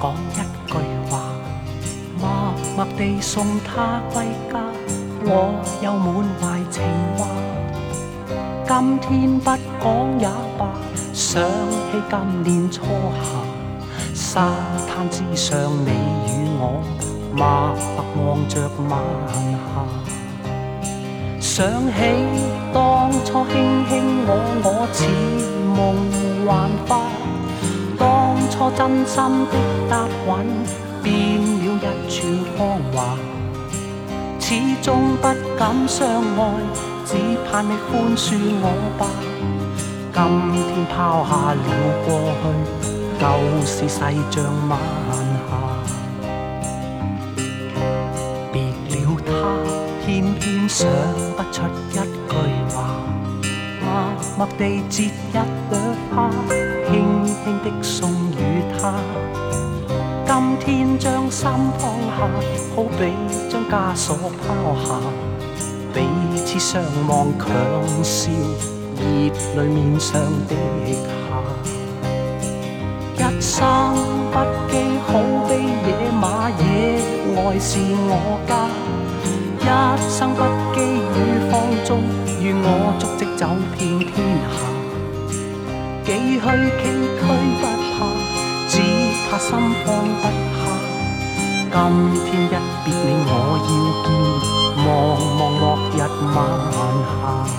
講一句話，默默地送他歸家，我又滿懷情話。今天不講也罷，想起今年初夏，沙灘之上你與我默默望着晚霞。想起當初卿卿我似夢幻花，當初真心的答允變了一串芳華。始終不敢相愛，只盼你寬恕我吧。今天拋下了過去，舊事細像晚霞。別了他，偏偏想不出一句話，默默地折一朵花，輕輕的送與他。今天將心放下，好比將枷鎖拋下，彼此相望強笑，熱淚面上滴下。一生不羈好比野馬，野外是我家。一生不羈與放縱，與我足跡走遍天下。幾許崎嶇不怕，只怕心放不下。今天一別你我要見，望望落日晚霞。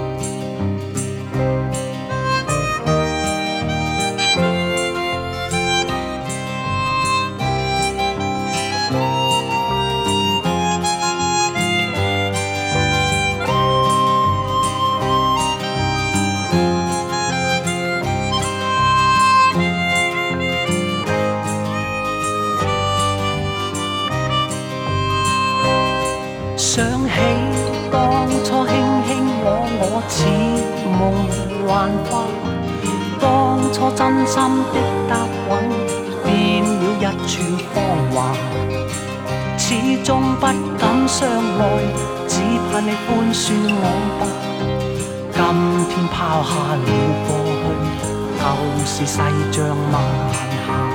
想起當初卿卿我似夢幻花，當初真心的答允變了一串芳華。始終不敢相愛，只盼你寬恕我吧。今天拋下了過去，舊事細像晚霞。